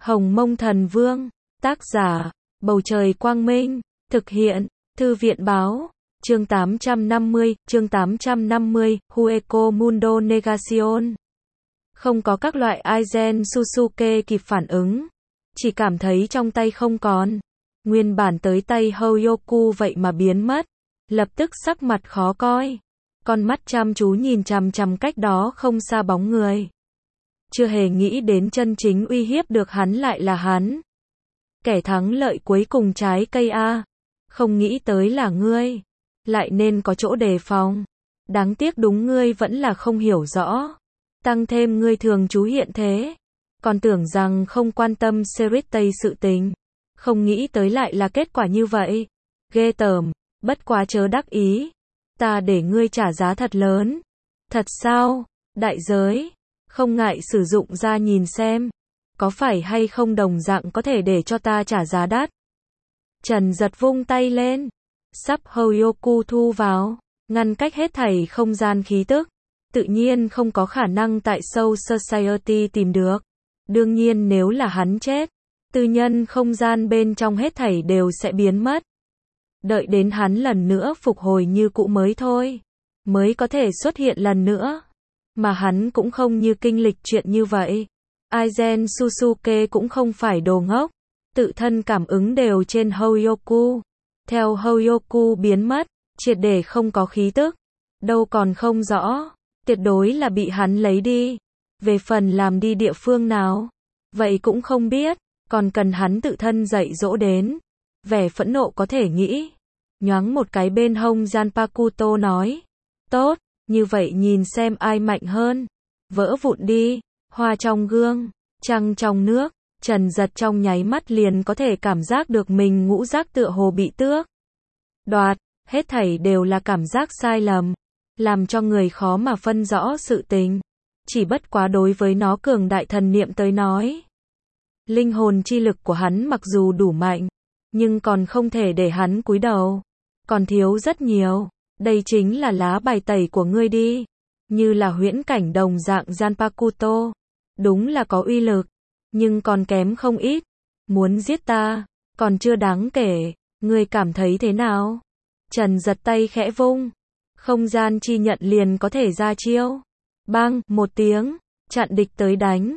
Hồng Mông Thần Vương, tác giả, Bầu Trời Quang Minh, thực hiện, Thư viện Báo, chương 850, Hueco Mundo Negación. Không có các loại Aizen Susuke kịp phản ứng, chỉ cảm thấy trong tay không còn. Nguyên bản tới tay Hoyoku vậy mà biến mất, lập tức sắc mặt khó coi. Con mắt chăm chú nhìn chằm chằm cách đó không xa bóng người. Chưa hề nghĩ đến chân chính uy hiếp được hắn lại là hắn. Kẻ thắng lợi cuối cùng trái cây a. Không nghĩ tới là ngươi. Lại nên có chỗ đề phòng. Đáng tiếc đúng ngươi vẫn là không hiểu rõ. Tăng thêm ngươi thường chú hiện thế. Còn tưởng rằng không quan tâm Serite sự tình. Không nghĩ tới lại là kết quả như vậy. Ghê tởm, bất quá chớ đắc ý. Ta để ngươi trả giá thật lớn. Thật sao? Đại giới. Không ngại sử dụng ra nhìn xem. Có phải hay không đồng dạng có thể để cho ta trả giá đắt. Trần giật vung tay lên. Sắp Hoyoku thu vào. Ngăn cách hết thảy không gian khí tức. Tự nhiên không có khả năng tại Soul Society tìm được. Đương nhiên nếu là hắn chết. Tư nhân không gian bên trong hết thảy đều sẽ biến mất. Đợi đến hắn lần nữa phục hồi như cũ mới thôi. Mới có thể xuất hiện lần nữa. Mà hắn cũng không như kinh lịch chuyện như vậy. Aizen Susuke cũng không phải đồ ngốc. Tự thân cảm ứng đều trên Hoyoku. Theo Hoyoku biến mất, triệt để không có khí tức. Đâu còn không rõ. Tuyệt đối là bị hắn lấy đi. Về phần làm đi địa phương nào. Vậy cũng không biết. Còn cần hắn tự thân dạy dỗ đến. Vẻ phẫn nộ có thể nghĩ. Nhoáng một cái bên hông Zanpakuto nói. Tốt, như vậy nhìn xem ai mạnh hơn. Vỡ vụn đi. Hoa trong gương, trăng trong nước. Trần giật trong nháy mắt liền có thể cảm giác được mình ngũ giác tựa hồ bị tước đoạt. Hết thảy đều là cảm giác sai lầm. Làm cho người khó mà phân rõ sự tình. Chỉ bất quá đối với nó cường đại thần niệm tới nói. Linh hồn chi lực của hắn mặc dù đủ mạnh. Nhưng còn không thể để hắn cúi đầu. Còn thiếu rất nhiều. Đây chính là lá bài tẩy của ngươi đi. Như là huyễn cảnh đồng dạng Zanpakuto. Đúng là có uy lực. Nhưng còn kém không ít. Muốn giết ta. Còn chưa đáng kể. Ngươi cảm thấy thế nào? Trần giật tay khẽ vung. Không gian chi nhận liền có thể ra chiêu. Bang, một tiếng. Chặn địch tới đánh.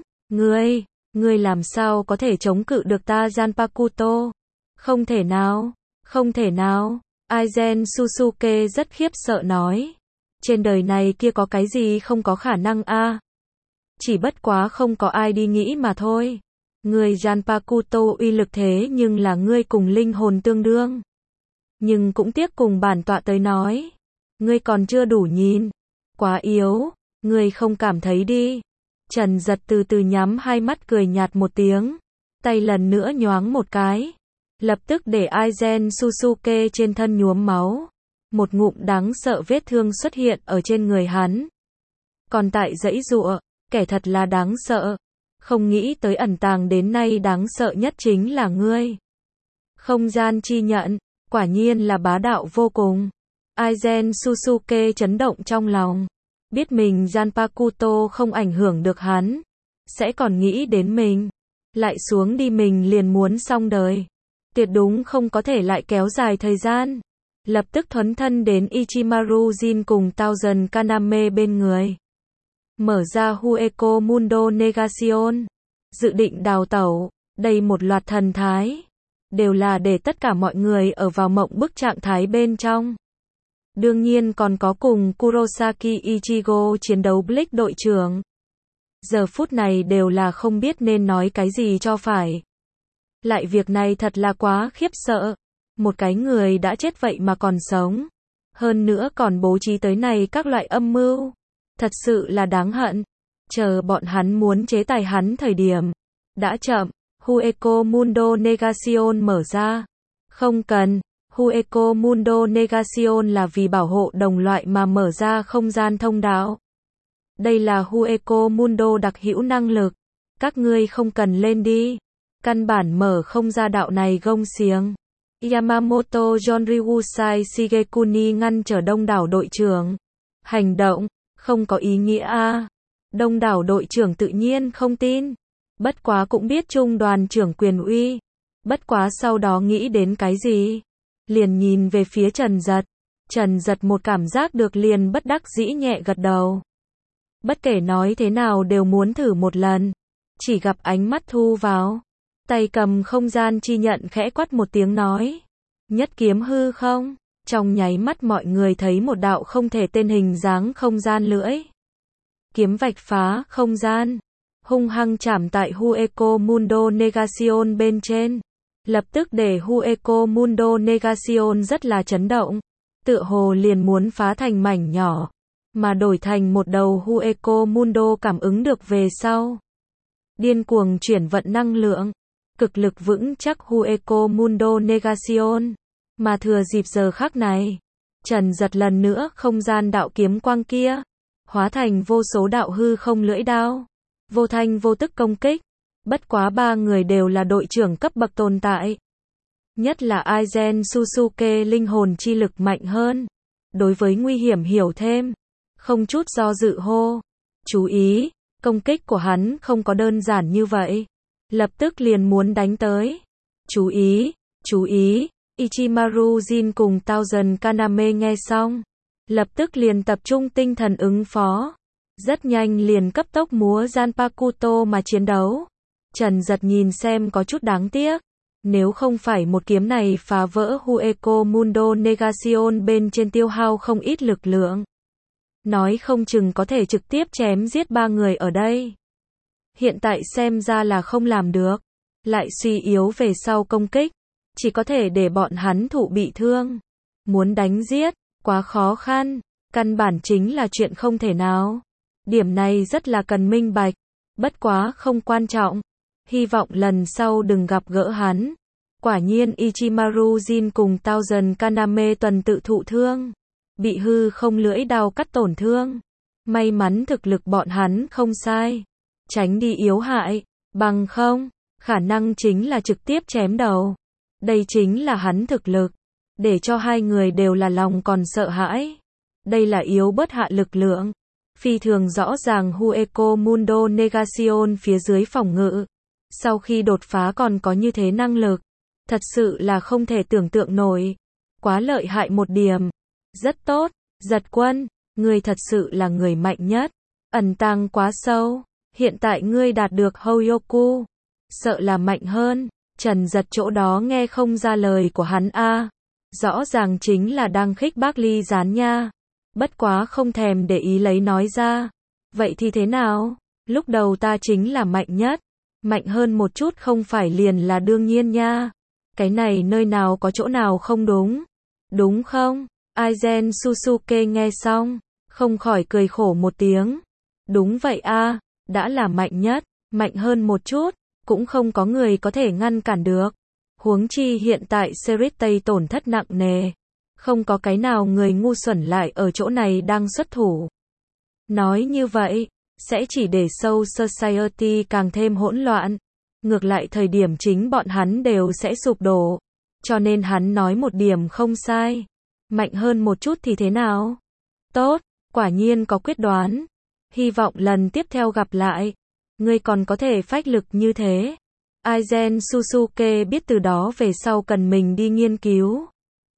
Ngươi làm sao có thể chống cự được ta Zanpakuto? Không thể nào. Không thể nào. Aizen Susuke rất khiếp sợ nói. Trên đời này kia có cái gì không có khả năng a? Chỉ bất quá không có ai đi nghĩ mà thôi. Ngươi Zanpakuto uy lực thế nhưng là ngươi cùng linh hồn tương đương. Nhưng cũng tiếc cùng bản tọa tới nói. Ngươi còn chưa đủ nhìn. Quá yếu. Ngươi không cảm thấy đi. Trần giật từ từ nhắm hai mắt cười nhạt một tiếng. Tay lần nữa nhoáng một cái. Lập tức để Aizen Susuke trên thân nhuốm máu. Một ngụm đáng sợ vết thương xuất hiện ở trên người hắn. Còn tại giãy giụa, kẻ thật là đáng sợ. Không nghĩ tới ẩn tàng đến nay đáng sợ nhất chính là ngươi. Không gian chi nhận, quả nhiên là bá đạo vô cùng. Aizen Susuke chấn động trong lòng. Biết mình Zanpakuto không ảnh hưởng được hắn. Sẽ còn nghĩ đến mình. Lại xuống đi mình liền muốn xong đời. Tuyệt đúng không có thể lại kéo dài thời gian. Lập tức thuấn thân đến Ichimaru Jin cùng Thousand Kaname bên người. Mở ra Hueco Mundo Negación. Dự định đào tẩu. Đây một loạt thần thái. Đều là để tất cả mọi người ở vào mộng bức trạng thái bên trong. Đương nhiên còn có cùng Kurosaki Ichigo chiến đấu Bleach đội trưởng. Giờ phút này đều là không biết nên nói cái gì cho phải. Lại việc này thật là quá khiếp sợ. Một cái người đã chết vậy mà còn sống. Hơn nữa còn bố trí tới này các loại âm mưu. Thật sự là đáng hận. Chờ bọn hắn muốn chế tài hắn thời điểm. Đã chậm. Hueco Mundo Negación mở ra. Không cần. Hueco Mundo Negación là vì bảo hộ đồng loại mà mở ra không gian thông đạo. Đây là Hueco Mundo đặc hữu năng lực. Các ngươi không cần lên đi. Căn bản mở không ra đạo này gông xiềng. Yamamoto Jonryusai Shigekuni ngăn trở đông đảo đội trưởng. Hành động, không có ý nghĩa a. Đông đảo đội trưởng tự nhiên không tin. Bất quá cũng biết trung đoàn trưởng quyền uy. Bất quá sau đó nghĩ đến cái gì? Liền nhìn về phía Trần Giật. Trần Giật một cảm giác được liền bất đắc dĩ nhẹ gật đầu. Bất kể nói thế nào đều muốn thử một lần. Chỉ gặp ánh mắt thu vào. Tay cầm không gian chi nhận khẽ quát một tiếng nói. Nhất kiếm hư không? Trong nháy mắt mọi người thấy một đạo không thể tên hình dáng không gian lưỡi. Kiếm vạch phá không gian. Hung hăng chạm tại Hueco Mundo Negación bên trên. Lập tức để Hueco Mundo Negación rất là chấn động. Tựa hồ liền muốn phá thành mảnh nhỏ. Mà đổi thành một đầu Hueco Mundo cảm ứng được về sau. Điên cuồng chuyển vận năng lượng. Cực lực vững chắc Hueco Mundo Negación. Mà thừa dịp giờ khắc này. Trần Giật lần nữa không gian đạo kiếm quang kia. Hóa thành vô số đạo hư không lưỡi đao. Vô thanh vô tức công kích. Bất quá ba người đều là đội trưởng cấp bậc tồn tại. Nhất là Aizen Susuke linh hồn chi lực mạnh hơn. Đối với nguy hiểm hiểu thêm. Không chút do dự hô. Chú ý, công kích của hắn không có đơn giản như vậy. Lập tức liền muốn đánh tới. Chú ý, chú ý. Ichimaru Jin cùng Thousand Kaname nghe xong. Lập tức liền tập trung tinh thần ứng phó. Rất nhanh liền cấp tốc múa Zanpakuto mà chiến đấu. Trần Giật nhìn xem có chút đáng tiếc. Nếu không phải một kiếm này phá vỡ Hueco Mundo Negación bên trên tiêu hao không ít lực lượng. Nói không chừng có thể trực tiếp chém giết ba người ở đây. Hiện tại xem ra là không làm được. Lại suy yếu về sau công kích. Chỉ có thể để bọn hắn thụ bị thương. Muốn đánh giết, quá khó khăn. Căn bản chính là chuyện không thể nào. Điểm này rất là cần minh bạch. Bất quá không quan trọng. Hy vọng lần sau đừng gặp gỡ hắn. Quả nhiên Ichimaru Jin cùng Thousand Kaname tuần tự thụ thương. Bị hư không lưỡi đao cắt tổn thương. May mắn thực lực bọn hắn không sai. Tránh đi yếu hại. Bằng không, khả năng chính là trực tiếp chém đầu. Đây chính là hắn thực lực. Để cho hai người đều là lòng còn sợ hãi. Đây là yếu bớt hạ lực lượng. Phi thường rõ ràng Hueco Mundo Negación phía dưới phòng ngự. Sau khi đột phá còn có như thế năng lực. Thật sự là không thể tưởng tượng nổi. Quá lợi hại một điểm. Rất tốt, Giật Quân, ngươi thật sự là người mạnh nhất. Ẩn tàng quá sâu. Hiện tại ngươi đạt được Hoyoku. Sợ là mạnh hơn. Trần Giật chỗ đó nghe không ra lời của hắn a. Rõ ràng chính là đang khích bác Ly Gián nha. Bất quá không thèm để ý lấy nói ra. Vậy thì thế nào? Lúc đầu ta chính là mạnh nhất. Mạnh hơn một chút không phải liền là đương nhiên nha. Cái này nơi nào có chỗ nào không đúng. Đúng không? Aizen Susuke nghe xong. Không khỏi cười khổ một tiếng. Đúng vậy a, đã là mạnh nhất. Mạnh hơn một chút. Cũng không có người có thể ngăn cản được. Huống chi hiện tại Serit Tây tổn thất nặng nề. Không có cái nào người ngu xuẩn lại ở chỗ này đang xuất thủ. Nói như vậy, sẽ chỉ để Soul Society càng thêm hỗn loạn. Ngược lại thời điểm chính bọn hắn đều sẽ sụp đổ. Cho nên hắn nói một điểm không sai. Mạnh hơn một chút thì thế nào? Tốt, quả nhiên có quyết đoán. Hy vọng lần tiếp theo gặp lại. Ngươi còn có thể phách lực như thế. Aizen Susuke biết từ đó về sau cần mình đi nghiên cứu.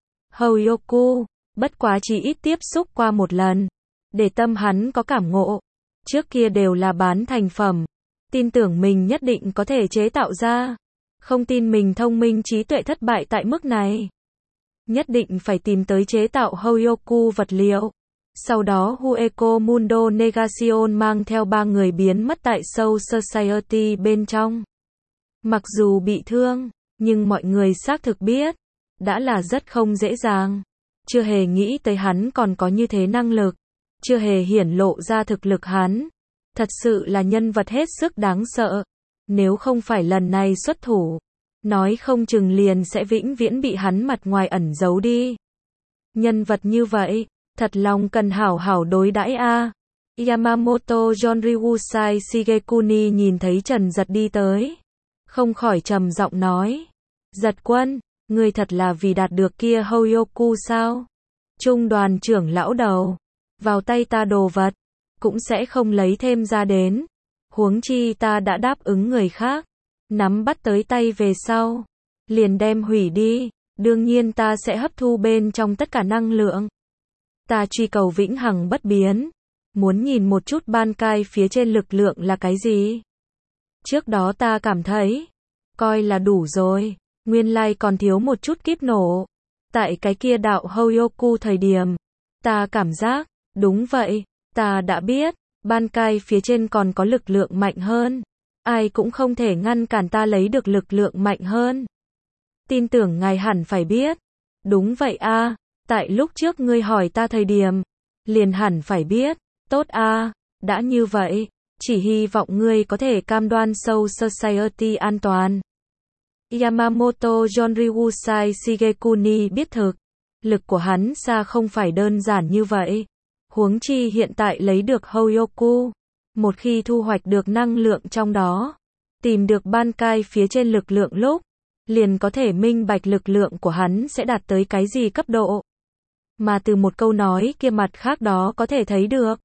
Hoyoku, bất quá chỉ ít tiếp xúc qua một lần. Để tâm hắn có cảm ngộ. Trước kia đều là bán thành phẩm. Tin tưởng mình nhất định có thể chế tạo ra. Không tin mình thông minh trí tuệ thất bại tại mức này. Nhất định phải tìm tới chế tạo Hoyoku vật liệu. Sau đó Hueco Mundo Negación mang theo ba người biến mất tại Soul Society bên trong. Mặc dù bị thương, nhưng mọi người xác thực biết. Đã là rất không dễ dàng. Chưa hề nghĩ tới hắn còn có như thế năng lực. Chưa hề hiển lộ ra thực lực hắn. Thật sự là nhân vật hết sức đáng sợ. Nếu không phải lần này xuất thủ, nói không chừng liền sẽ vĩnh viễn bị hắn mặt ngoài ẩn giấu đi. Nhân vật như vậy, thật lòng cần hảo hảo đối đãi a. Yamamoto Jonryusai Shigekuni nhìn thấy Trần Giật đi tới. Không khỏi trầm giọng nói. Giật Quân, ngươi thật là vì đạt được kia Hoyoku sao? Trung đoàn trưởng lão đầu. Vào tay ta đồ vật. Cũng sẽ không lấy thêm ra đến. Huống chi ta đã đáp ứng người khác, nắm bắt tới tay về sau, liền đem hủy đi, đương nhiên ta sẽ hấp thu bên trong tất cả năng lượng. Ta truy cầu vĩnh hằng bất biến, muốn nhìn một chút ban cai phía trên lực lượng là cái gì. Trước đó ta cảm thấy, coi là đủ rồi, nguyên lai còn thiếu một chút kíp nổ. Tại cái kia đạo Hoyoku thời điểm, ta cảm giác, đúng vậy, ta đã biết, ban cai phía trên còn có lực lượng mạnh hơn. Ai cũng không thể ngăn cản ta lấy được lực lượng mạnh hơn. Tin tưởng ngài hẳn phải biết. Đúng vậy a, tại lúc trước ngươi hỏi ta thời điểm, liền hẳn phải biết. Tốt a, đã như vậy, chỉ hy vọng ngươi có thể cam đoan Soul Society an toàn. Yamamoto Jonryusai Shigekuni biết thực, lực của hắn xa không phải đơn giản như vậy. Huống chi hiện tại lấy được Hoyoku, một khi thu hoạch được năng lượng trong đó, tìm được ban cai phía trên lực lượng lúc, liền có thể minh bạch lực lượng của hắn sẽ đạt tới cái gì cấp độ. Mà từ một câu nói kia mặt khác đó có thể thấy được,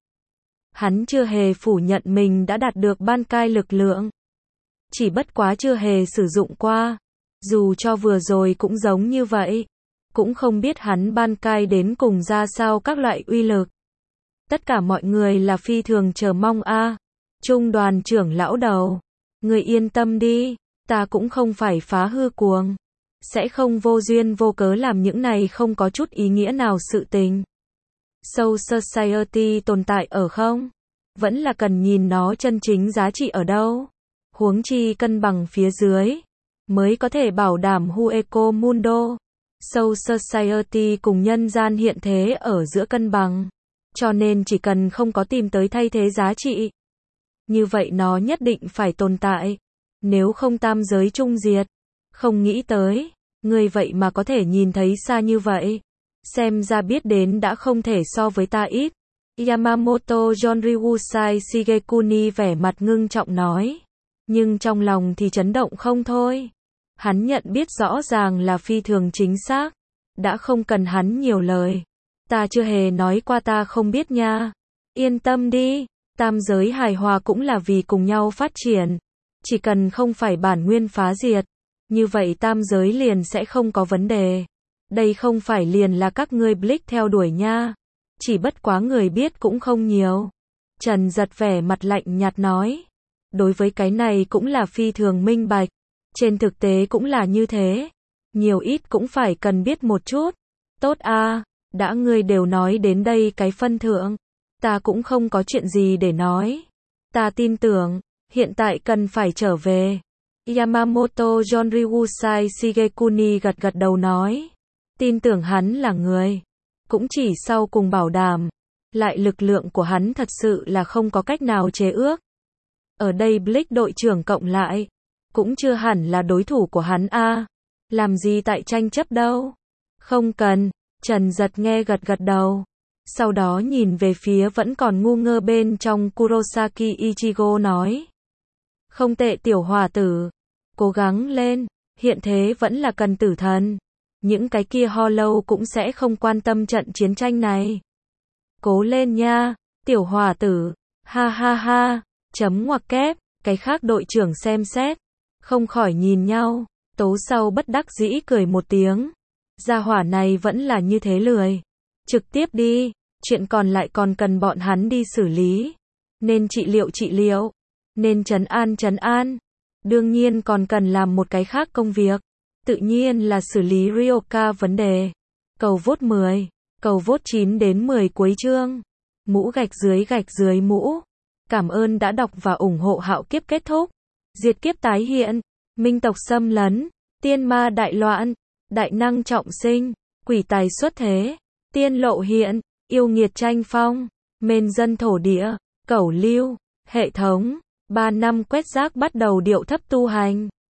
hắn chưa hề phủ nhận mình đã đạt được ban cai lực lượng. Chỉ bất quá chưa hề sử dụng qua, dù cho vừa rồi cũng giống như vậy, cũng không biết hắn ban cai đến cùng ra sao các loại uy lực. Tất cả mọi người là phi thường chờ mong a. Trung đoàn trưởng lão đầu, người yên tâm đi, ta cũng không phải phá hư cuồng, sẽ không vô duyên vô cớ làm những này không có chút ý nghĩa nào sự tình. Soul Society tồn tại ở không? Vẫn là cần nhìn nó chân chính giá trị ở đâu. Huống chi cân bằng phía dưới, mới có thể bảo đảm Hueco Mundo. Soul Society cùng nhân gian hiện thế ở giữa cân bằng. Cho nên chỉ cần không có tìm tới thay thế giá trị, như vậy nó nhất định phải tồn tại. Nếu không tam giới chung diệt. Không nghĩ tới, người vậy mà có thể nhìn thấy xa như vậy. Xem ra biết đến đã không thể so với ta ít. Yamamoto Jonryusai Shigekuni vẻ mặt ngưng trọng nói. Nhưng trong lòng thì chấn động không thôi. Hắn nhận biết rõ ràng là phi thường chính xác. Đã không cần hắn nhiều lời. Ta chưa hề nói qua ta không biết nha. Yên tâm đi, tam giới hài hòa cũng là vì cùng nhau phát triển. Chỉ cần không phải bản nguyên phá diệt, như vậy tam giới liền sẽ không có vấn đề. Đây không phải liền là các ngươi Blix theo đuổi nha. Chỉ bất quá người biết cũng không nhiều. Trần giật vẻ mặt lạnh nhạt nói. Đối với cái này cũng là phi thường minh bạch. Trên thực tế cũng là như thế. Nhiều ít cũng phải cần biết một chút. Tốt a, đã ngươi đều nói đến đây cái phân thượng. Ta cũng không có chuyện gì để nói. Ta tin tưởng, hiện tại cần phải trở về. Yamamoto Jonryusai Shigekuni gật gật đầu nói. Tin tưởng hắn là người. Cũng chỉ sau cùng bảo đảm. Lại lực lượng của hắn thật sự là không có cách nào chế ước. Ở đây Blix đội trưởng cộng lại. Cũng chưa hẳn là đối thủ của hắn a. Làm gì tại tranh chấp đâu. Không cần. Trần giật nghe gật gật đầu. Sau đó nhìn về phía vẫn còn ngu ngơ bên trong Kurosaki Ichigo nói. Không tệ tiểu hòa tử. Cố gắng lên. Hiện thế vẫn là cần tử thần. Những cái kia Hollow cũng sẽ không quan tâm trận chiến tranh này. Cố lên nha, tiểu hòa tử. Ha ha ha. Chấm ngoặc kép. Cái khác đội trưởng xem xét. Không khỏi nhìn nhau. Tố sau bất đắc dĩ cười một tiếng. Gia hỏa này vẫn là như thế lười. Trực tiếp đi. Chuyện còn lại còn cần bọn hắn đi xử lý. Nên trị liệu. Nên trấn an. Đương nhiên còn cần làm một cái khác công việc. Tự nhiên là xử lý Ryoka vấn đề. Cầu vote 10. Cầu vote 9 đến 10 cuối chương. Mũ gạch dưới mũ. Cảm ơn đã đọc và ủng hộ Hạo Kiếp kết thúc. Diệt kiếp tái hiện. Minh tộc xâm lấn. Tiên ma đại loạn. Đại năng trọng sinh. Quỷ tài xuất thế. Tiên lộ hiện. Yêu nghiệt tranh phong. Mên dân thổ địa. Cẩu lưu. Hệ thống. 3 năm quét rác bắt đầu điệu thấp tu hành.